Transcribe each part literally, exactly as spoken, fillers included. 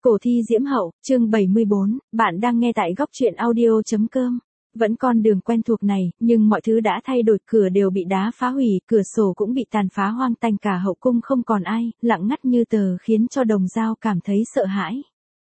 Cổ thi diễm hậu, chương bảy mươi bốn, bạn đang nghe tại góc truyện audio.com. Vẫn con đường quen thuộc này, nhưng mọi thứ đã thay đổi, cửa đều bị đá phá hủy, cửa sổ cũng bị tàn phá hoang tanh, cả hậu cung không còn ai, lặng ngắt như tờ, khiến cho Đồng Dao cảm thấy sợ hãi.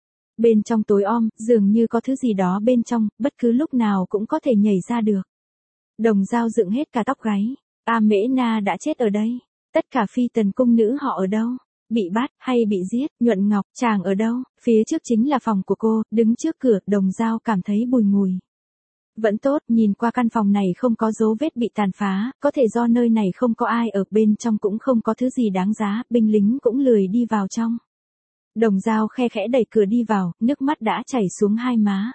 Bên trong tối om, dường như có thứ gì đó bên trong, bất cứ lúc nào cũng có thể nhảy ra được. Đồng Dao dựng hết cả tóc gáy. A Mễ Na đã chết ở đây. Tất cả phi tần cung nữ họ ở đâu? Bị bắt, hay bị giết? Nhuận Ngọc, chàng ở đâu? Phía trước chính là phòng của cô, đứng trước cửa, Đồng Dao cảm thấy bùi ngùi. Vẫn tốt, nhìn qua căn phòng này không có dấu vết bị tàn phá, có thể do nơi này không có ai ở, bên trong cũng không có thứ gì đáng giá, binh lính cũng lười đi vào trong. Đồng Dao khe khẽ đẩy cửa đi vào, nước mắt đã chảy xuống hai má.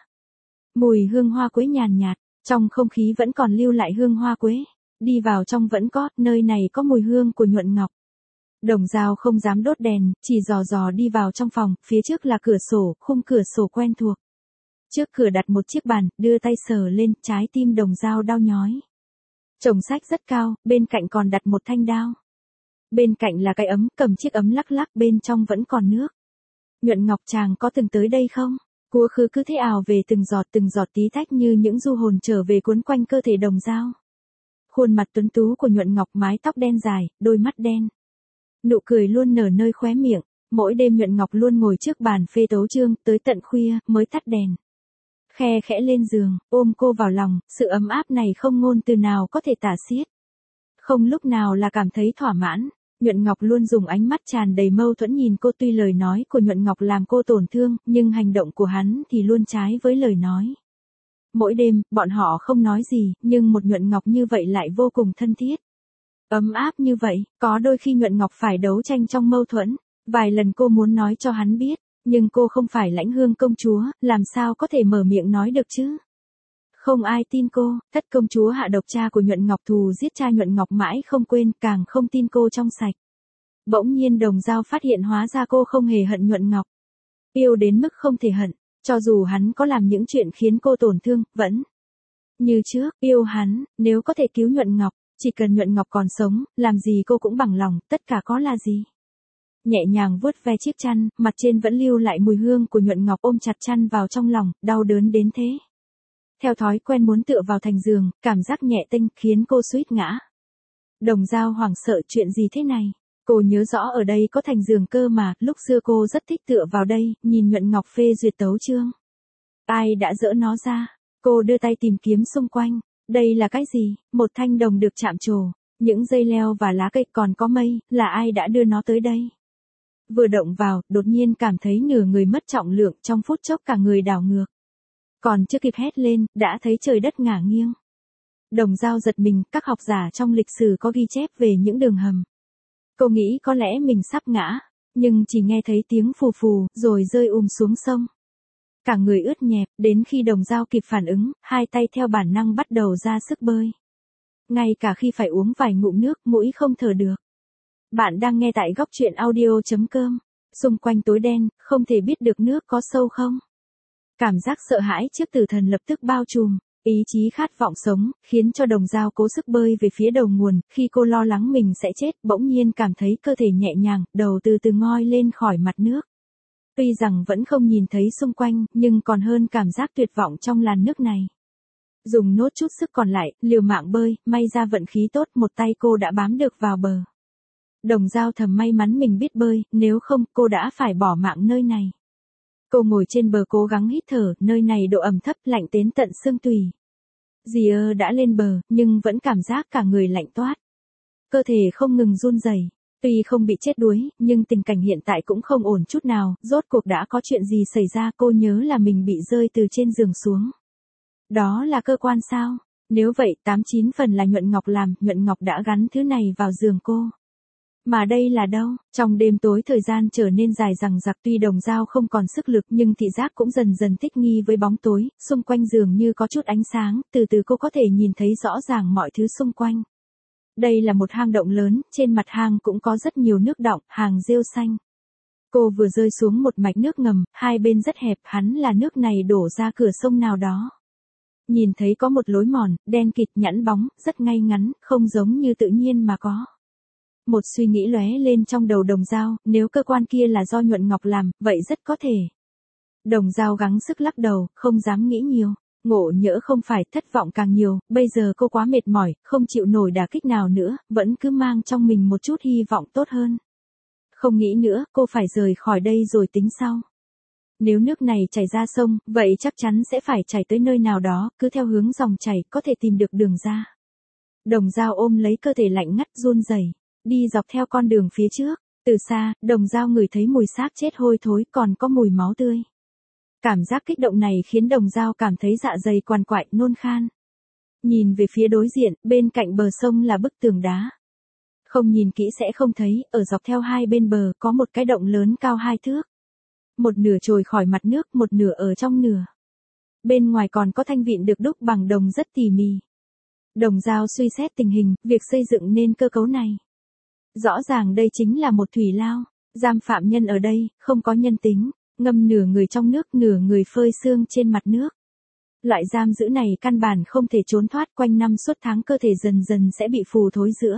Mùi hương hoa quế nhàn nhạt, trong không khí vẫn còn lưu lại hương hoa quế. Đi vào trong vẫn có, nơi này có mùi hương của Nhuận Ngọc. Đồng Dao không dám đốt đèn, chỉ dò dò đi vào trong phòng, phía trước là cửa sổ, khung cửa sổ quen thuộc. Trước cửa đặt một chiếc bàn, đưa tay sờ lên, trái tim Đồng Dao đau nhói. Chồng sách rất cao, bên cạnh còn đặt một thanh đao. Bên cạnh là cái ấm, cầm chiếc ấm lắc lắc, bên trong vẫn còn nước. Nhuận Ngọc, chàng có từng tới đây không? Cua khứ cứ thế ào về từng giọt từng giọt tí tách như những du hồn trở về cuốn quanh cơ thể Đồng Dao. Khuôn mặt tuấn tú của Nhuận Ngọc, mái tóc đen dài, đôi mắt đen. Nụ cười luôn nở nơi khóe miệng, mỗi đêm Nhuận Ngọc luôn ngồi trước bàn phê tấu chương, tới tận khuya mới tắt đèn. Khe khẽ lên giường, ôm cô vào lòng, sự ấm áp này không ngôn từ nào có thể tả xiết. Không lúc nào là cảm thấy thỏa mãn, Nhuận Ngọc luôn dùng ánh mắt tràn đầy mâu thuẫn nhìn cô, tuy lời nói của Nhuận Ngọc làm cô tổn thương, nhưng hành động của hắn thì luôn trái với lời nói. Mỗi đêm, bọn họ không nói gì, nhưng một Nhuận Ngọc như vậy lại vô cùng thân thiết. Ấm áp như vậy, có đôi khi Nhuận Ngọc phải đấu tranh trong mâu thuẫn. Vài lần cô muốn nói cho hắn biết, nhưng cô không phải Lãnh Hương công chúa, làm sao có thể mở miệng nói được chứ? Không ai tin cô, Thất công chúa hạ độc cha của Nhuận Ngọc, thù giết cha Nhuận Ngọc mãi không quên, càng không tin cô trong sạch. Bỗng nhiên Đồng Dao phát hiện hóa ra cô không hề hận Nhuận Ngọc. Yêu đến mức không thể hận, cho dù hắn có làm những chuyện khiến cô tổn thương, vẫn như trước, yêu hắn, nếu có thể cứu Nhuận Ngọc, chỉ cần Nhuận Ngọc còn sống, làm gì cô cũng bằng lòng, tất cả có là gì. Nhẹ nhàng vuốt ve chiếc chăn, mặt trên vẫn lưu lại mùi hương của Nhuận Ngọc, ôm chặt chăn vào trong lòng, đau đớn đến thế. Theo thói quen muốn tựa vào thành giường, cảm giác nhẹ tênh khiến cô suýt ngã. Đồng Dao hoảng sợ, chuyện gì thế này? Cô nhớ rõ ở đây có thành giường cơ mà, lúc xưa cô rất thích tựa vào đây, nhìn Nhuận Ngọc phê duyệt tấu chương. Ai đã dỡ nó ra? Cô đưa tay tìm kiếm xung quanh. Đây là cái gì? Một thanh đồng được chạm trổ, những dây leo và lá cây, còn có mây, là ai đã đưa nó tới đây? Vừa động vào, đột nhiên cảm thấy nửa người mất trọng lượng, trong phút chốc cả người đảo ngược. Còn chưa kịp hét lên, đã thấy trời đất ngả nghiêng. Đồng Dao giật mình, các học giả trong lịch sử có ghi chép về những đường hầm. Cô nghĩ có lẽ mình sắp ngã, nhưng chỉ nghe thấy tiếng phù phù, rồi rơi um xuống sông. Cả người ướt nhẹp, đến khi Đồng Dao kịp phản ứng, hai tay theo bản năng bắt đầu ra sức bơi. Ngay cả khi phải uống vài ngụm nước, mũi không thở được. Bạn đang nghe tại góc truyện audio.com. Xung quanh tối đen, không thể biết được nước có sâu không. Cảm giác sợ hãi trước tử thần lập tức bao trùm, ý chí khát vọng sống, khiến cho Đồng Dao cố sức bơi về phía đầu nguồn. Khi cô lo lắng mình sẽ chết, bỗng nhiên cảm thấy cơ thể nhẹ nhàng, đầu từ từ ngoi lên khỏi mặt nước. Tuy rằng vẫn không nhìn thấy xung quanh, nhưng còn hơn cảm giác tuyệt vọng trong làn nước này. Dùng nốt chút sức còn lại, liều mạng bơi, may ra vận khí tốt, một tay cô đã bám được vào bờ. Đồng Dao thầm may mắn mình biết bơi, nếu không, cô đã phải bỏ mạng nơi này. Cô ngồi trên bờ cố gắng hít thở, nơi này độ ẩm thấp, lạnh đến tận xương tủy. Dì ơ đã lên bờ, nhưng vẫn cảm giác cả người lạnh toát. Cơ thể không ngừng run rẩy. Tuy không bị chết đuối, nhưng tình cảnh hiện tại cũng không ổn chút nào, rốt cuộc đã có chuyện gì xảy ra, cô nhớ là mình bị rơi từ trên giường xuống. Đó là cơ quan sao? Nếu vậy, tám chín phần là Nhuận Ngọc làm, Nhuận Ngọc đã gắn thứ này vào giường cô. Mà đây là đâu? Trong đêm tối thời gian trở nên dài dằng dặc, tuy Đồng Dao không còn sức lực nhưng thị giác cũng dần dần thích nghi với bóng tối, xung quanh giường như có chút ánh sáng, từ từ cô có thể nhìn thấy rõ ràng mọi thứ xung quanh. Đây là một hang động lớn, trên mặt hang cũng có rất nhiều nước đọng, hàng rêu xanh. Cô vừa rơi xuống một mạch nước ngầm, hai bên rất hẹp, hắn là nước này đổ ra cửa sông nào đó. Nhìn thấy có một lối mòn, đen kịt nhẵn bóng, rất ngay ngắn, không giống như tự nhiên mà có. Một suy nghĩ lóe lên trong đầu Đồng Dao, nếu cơ quan kia là do Nhuận Ngọc làm, vậy rất có thể. Đồng Dao gắng sức lắc đầu, không dám nghĩ nhiều. Ngộ nhỡ không phải, thất vọng càng nhiều, bây giờ cô quá mệt mỏi, không chịu nổi đả kích nào nữa, vẫn cứ mang trong mình một chút hy vọng tốt hơn. Không nghĩ nữa, cô phải rời khỏi đây rồi tính sau. Nếu nước này chảy ra sông, vậy chắc chắn sẽ phải chảy tới nơi nào đó, cứ theo hướng dòng chảy, có thể tìm được đường ra. Đồng Dao ôm lấy cơ thể lạnh ngắt run rẩy, đi dọc theo con đường phía trước. Từ xa, Đồng Dao ngửi thấy mùi xác chết hôi thối, còn có mùi máu tươi. Cảm giác kích động này khiến Đồng Dao cảm thấy dạ dày quằn quại, nôn khan. Nhìn về phía đối diện, bên cạnh bờ sông là bức tường đá. Không nhìn kỹ sẽ không thấy, ở dọc theo hai bên bờ có một cái động lớn cao hai thước. Một nửa trồi khỏi mặt nước, một nửa ở trong nửa. Bên ngoài còn có thanh vịn được đúc bằng đồng rất tỉ mỉ. Đồng Dao suy xét tình hình, việc xây dựng nên cơ cấu này. Rõ ràng đây chính là một thủy lao, giam phạm nhân ở đây, không có nhân tính, ngâm nửa người trong nước, nửa người phơi sương trên mặt nước. Loại giam giữ này căn bản không thể trốn thoát, quanh năm suốt tháng cơ thể dần dần sẽ bị phù thối giữa.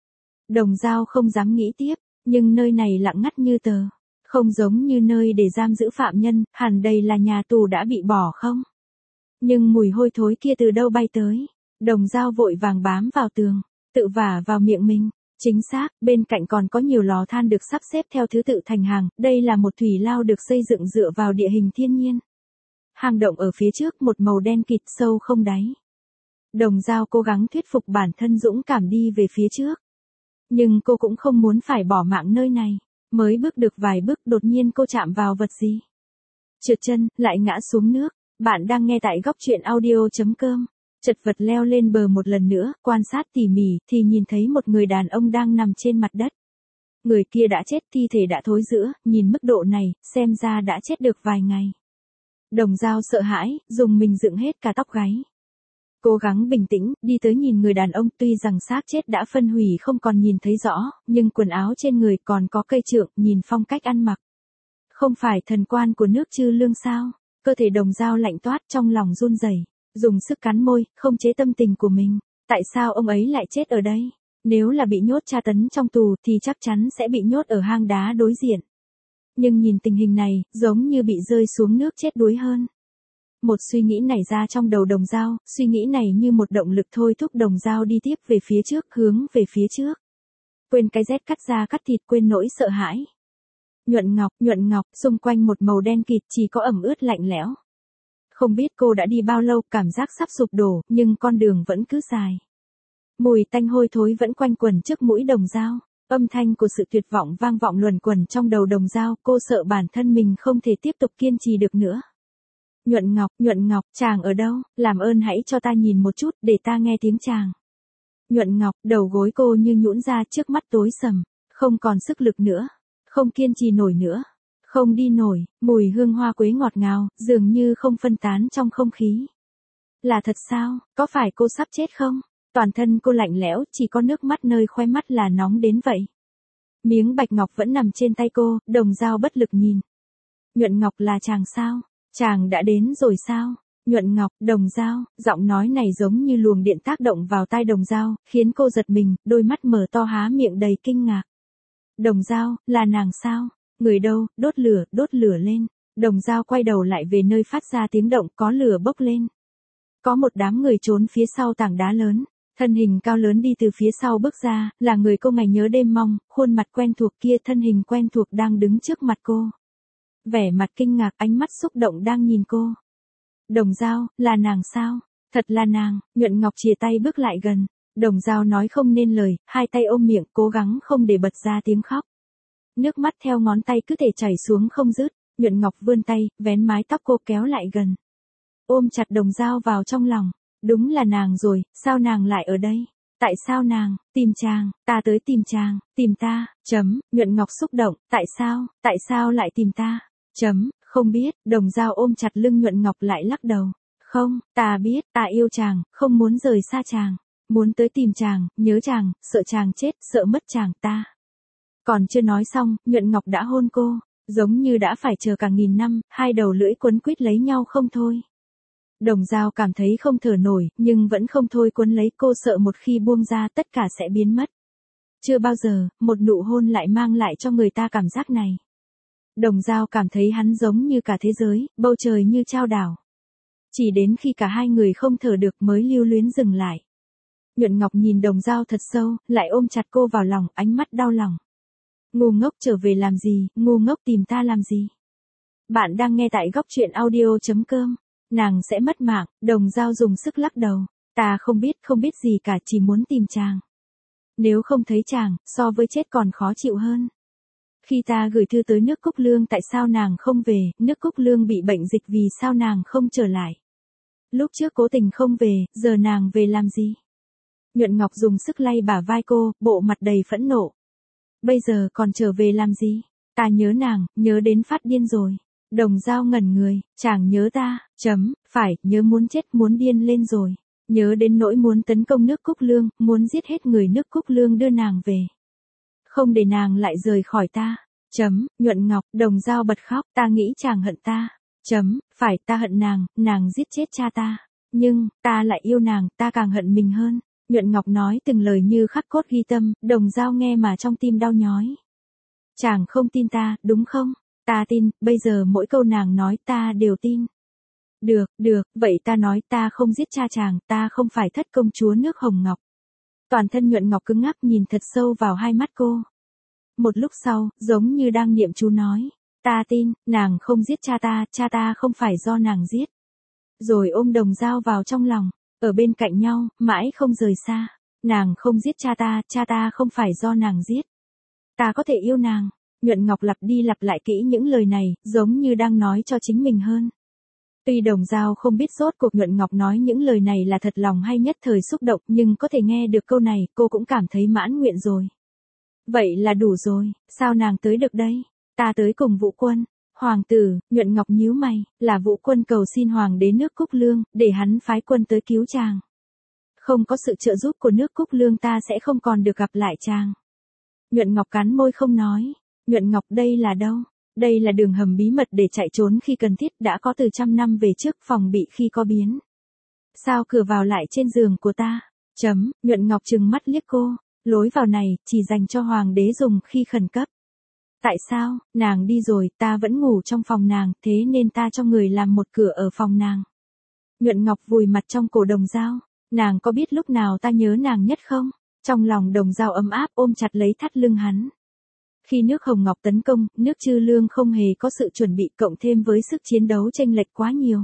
Đồng Dao không dám nghĩ tiếp, nhưng nơi này lặng ngắt như tờ. Không giống như nơi để giam giữ phạm nhân, hẳn đây là nhà tù đã bị bỏ không? Nhưng mùi hôi thối kia từ đâu bay tới? Đồng Dao vội vàng bám vào tường, tự vả vào miệng mình. Chính xác, bên cạnh còn có nhiều lò than được sắp xếp theo thứ tự thành hàng, đây là một thủy lao được xây dựng dựa vào địa hình thiên nhiên. Hang động ở phía trước một màu đen kịt sâu không đáy. Đồng Dao cố gắng thuyết phục bản thân dũng cảm đi về phía trước. Nhưng cô cũng không muốn phải bỏ mạng nơi này. Mới bước được vài bước đột nhiên cô chạm vào vật gì. Trượt chân, lại ngã xuống nước. Bạn đang nghe tại góc truyện audio chấm com. Chật vật leo lên bờ một lần nữa, quan sát tỉ mỉ, thì nhìn thấy một người đàn ông đang nằm trên mặt đất. Người kia đã chết, thi thể đã thối rữa, nhìn mức độ này, xem ra đã chết được vài ngày. Đồng Dao sợ hãi, dùng mình dựng hết cả tóc gáy. Cố gắng bình tĩnh, đi tới nhìn người đàn ông, tuy rằng xác chết đã phân hủy không còn nhìn thấy rõ, nhưng quần áo trên người còn có cây trượng, nhìn phong cách ăn mặc. Không phải thần quan của nước Chư Lương sao? Cơ thể Đồng Dao lạnh toát, trong lòng run rẩy, dùng sức cắn môi, không chế tâm tình của mình. Tại sao ông ấy lại chết ở đây? Nếu là bị nhốt tra tấn trong tù thì chắc chắn sẽ bị nhốt ở hang đá đối diện. Nhưng nhìn tình hình này, giống như bị rơi xuống nước chết đuối hơn. Một suy nghĩ nảy ra trong đầu Đồng Dao, suy nghĩ này như một động lực thôi thúc Đồng Dao đi tiếp về phía trước, hướng về phía trước. Quên cái rét cắt da cắt thịt, quên nỗi sợ hãi. Nhuận Ngọc, Nhuận Ngọc, xung quanh một màu đen kịt chỉ có ẩm ướt lạnh lẽo. Không biết cô đã đi bao lâu, cảm giác sắp sụp đổ, nhưng con đường vẫn cứ dài. Mùi tanh hôi thối vẫn quanh quẩn trước mũi Đồng Dao. Âm thanh của sự tuyệt vọng vang vọng luẩn quẩn trong đầu Đồng Dao, cô sợ bản thân mình không thể tiếp tục kiên trì được nữa. Nhuận Ngọc, Nhuận Ngọc, chàng ở đâu, làm ơn hãy cho ta nhìn một chút, để ta nghe tiếng chàng. Nhuận Ngọc, đầu gối cô như nhũn ra, trước mắt tối sầm, không còn sức lực nữa, không kiên trì nổi nữa, không đi nổi, mùi hương hoa quế ngọt ngào, dường như không phân tán trong không khí. Là thật sao, có phải cô sắp chết không? Toàn thân cô lạnh lẽo, chỉ có nước mắt nơi khóe mắt là nóng đến vậy. Miếng bạch ngọc vẫn nằm trên tay cô, Đồng Dao bất lực nhìn. Nhuận Ngọc, là chàng sao? Chàng đã đến rồi sao? Nhuận Ngọc, Đồng Dao, giọng nói này giống như luồng điện tác động vào tai Đồng Dao, khiến cô giật mình, đôi mắt mở to há miệng đầy kinh ngạc. Đồng Dao, là nàng sao? Người đâu, đốt lửa, đốt lửa lên. Đồng Dao quay đầu lại về nơi phát ra tiếng động, có lửa bốc lên. Có một đám người trốn phía sau tảng đá lớn. Thân hình cao lớn đi từ phía sau bước ra, là người cô ngày nhớ đêm mong, khuôn mặt quen thuộc kia, thân hình quen thuộc đang đứng trước mặt cô. Vẻ mặt kinh ngạc, ánh mắt xúc động đang nhìn cô. Đồng Dao, là nàng sao? Thật là nàng. Nhuận Ngọc chìa tay bước lại gần. Đồng Dao nói không nên lời, hai tay ôm miệng, cố gắng không để bật ra tiếng khóc. Nước mắt theo ngón tay cứ thể chảy xuống không dứt. Nhuận Ngọc vươn tay, vén mái tóc cô kéo lại gần. Ôm chặt Đồng Dao vào trong lòng. Đúng là nàng rồi, sao nàng lại ở đây? Tại sao nàng, tìm chàng, ta tới tìm chàng, tìm ta, chấm, Nhuận Ngọc xúc động, tại sao, tại sao lại tìm ta, chấm, không biết, Đồng Dao ôm chặt lưng Nhuận Ngọc lại lắc đầu. Không, ta biết, ta yêu chàng, không muốn rời xa chàng, muốn tới tìm chàng, nhớ chàng, sợ chàng chết, sợ mất chàng ta. Còn chưa nói xong, Nhuận Ngọc đã hôn cô, giống như đã phải chờ cả nghìn năm, hai đầu lưỡi quấn quýt lấy nhau không thôi. Đồng Dao cảm thấy không thở nổi, nhưng vẫn không thôi quấn lấy cô, sợ một khi buông ra tất cả sẽ biến mất. Chưa bao giờ, một nụ hôn lại mang lại cho người ta cảm giác này. Đồng Dao cảm thấy hắn giống như cả thế giới, bầu trời như trao đảo. Chỉ đến khi cả hai người không thở được mới lưu luyến dừng lại. Nhuận Ngọc nhìn Đồng Dao thật sâu, lại ôm chặt cô vào lòng, ánh mắt đau lòng. Ngu ngốc trở về làm gì, ngu ngốc tìm ta làm gì. Bạn đang nghe tại góc truyện audio chấm com. Nàng sẽ mất mạng, Đồng Dao dùng sức lắc đầu. Ta không biết, không biết gì cả, chỉ muốn tìm chàng. Nếu không thấy chàng, so với chết còn khó chịu hơn. Khi ta gửi thư tới nước Cúc Lương tại sao nàng không về, nước Cúc Lương bị bệnh dịch vì sao nàng không trở lại. Lúc trước cố tình không về, giờ nàng về làm gì? Nhuận Ngọc dùng sức lay bả vai cô, bộ mặt đầy phẫn nộ. Bây giờ còn trở về làm gì? Ta nhớ nàng, nhớ đến phát điên rồi. Đồng Dao ngẩn người, chàng nhớ ta, chấm, phải, nhớ muốn chết muốn điên lên rồi. Nhớ đến nỗi muốn tấn công nước Cúc Lương, muốn giết hết người nước Cúc Lương đưa nàng về. Không để nàng lại rời khỏi ta. Chấm, Nhuận Ngọc, Đồng Dao bật khóc, ta nghĩ chàng hận ta. Chấm, phải, ta hận nàng, nàng giết chết cha ta. Nhưng, ta lại yêu nàng, ta càng hận mình hơn. Nhuận Ngọc nói từng lời như khắc cốt ghi tâm, Đồng Dao nghe mà trong tim đau nhói. Chàng không tin ta, đúng không? Ta tin, bây giờ mỗi câu nàng nói ta đều tin. Được, được, vậy ta nói ta không giết cha chàng, ta không phải thất công chúa nước Hồng Ngọc. Toàn thân Nhuận Ngọc cứng ngắc nhìn thật sâu vào hai mắt cô. Một lúc sau, giống như đang niệm chú nói. Ta tin, nàng không giết cha ta, cha ta không phải do nàng giết. Rồi ôm Đồng Dao vào trong lòng, ở bên cạnh nhau, mãi không rời xa. Nàng không giết cha ta, cha ta không phải do nàng giết. Ta có thể yêu nàng. Nhuận Ngọc lặp đi lặp lại kỹ những lời này, giống như đang nói cho chính mình hơn. Tuy Đồng Dao không biết rốt cuộc Nhuận Ngọc nói những lời này là thật lòng hay nhất thời xúc động, nhưng có thể nghe được câu này, cô cũng cảm thấy mãn nguyện rồi. Vậy là đủ rồi, sao nàng tới được đây? Ta tới cùng Vũ Quân. Hoàng tử, Nhuận Ngọc nhíu mày, là Vũ Quân cầu xin hoàng đế nước Cúc Lương, để hắn phái quân tới cứu chàng. Không có sự trợ giúp của nước Cúc Lương ta sẽ không còn được gặp lại chàng. Nhuận Ngọc cắn môi không nói. Nhuận Ngọc, đây là đâu? Đây là đường hầm bí mật để chạy trốn khi cần thiết, đã có từ trăm năm về trước, phòng bị khi có biến. Sao cửa vào lại trên giường của ta? Chấm, Nhuận Ngọc trừng mắt liếc cô. Lối vào này, chỉ dành cho hoàng đế dùng khi khẩn cấp. Tại sao? Nàng đi rồi, ta vẫn ngủ trong phòng nàng, thế nên ta cho người làm một cửa ở phòng nàng. Nhuận Ngọc vùi mặt trong cổ Đồng Dao. Nàng có biết lúc nào ta nhớ nàng nhất không? Trong lòng Đồng Dao ấm áp ôm chặt lấy thắt lưng hắn. Khi nước Hồng Ngọc tấn công, nước Chư Lương không hề có sự chuẩn bị, cộng thêm với sức chiến đấu chênh lệch quá nhiều.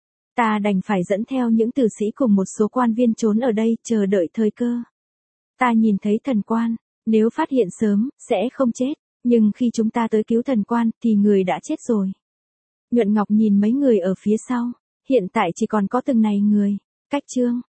Ta đành phải dẫn theo những tử sĩ cùng một số quan viên trốn ở đây, chờ đợi thời cơ. Ta nhìn thấy thần quan, nếu phát hiện sớm, sẽ không chết, nhưng khi chúng ta tới cứu thần quan, thì người đã chết rồi. Nhuận Ngọc nhìn mấy người ở phía sau, hiện tại chỉ còn có từng này người. Cách chương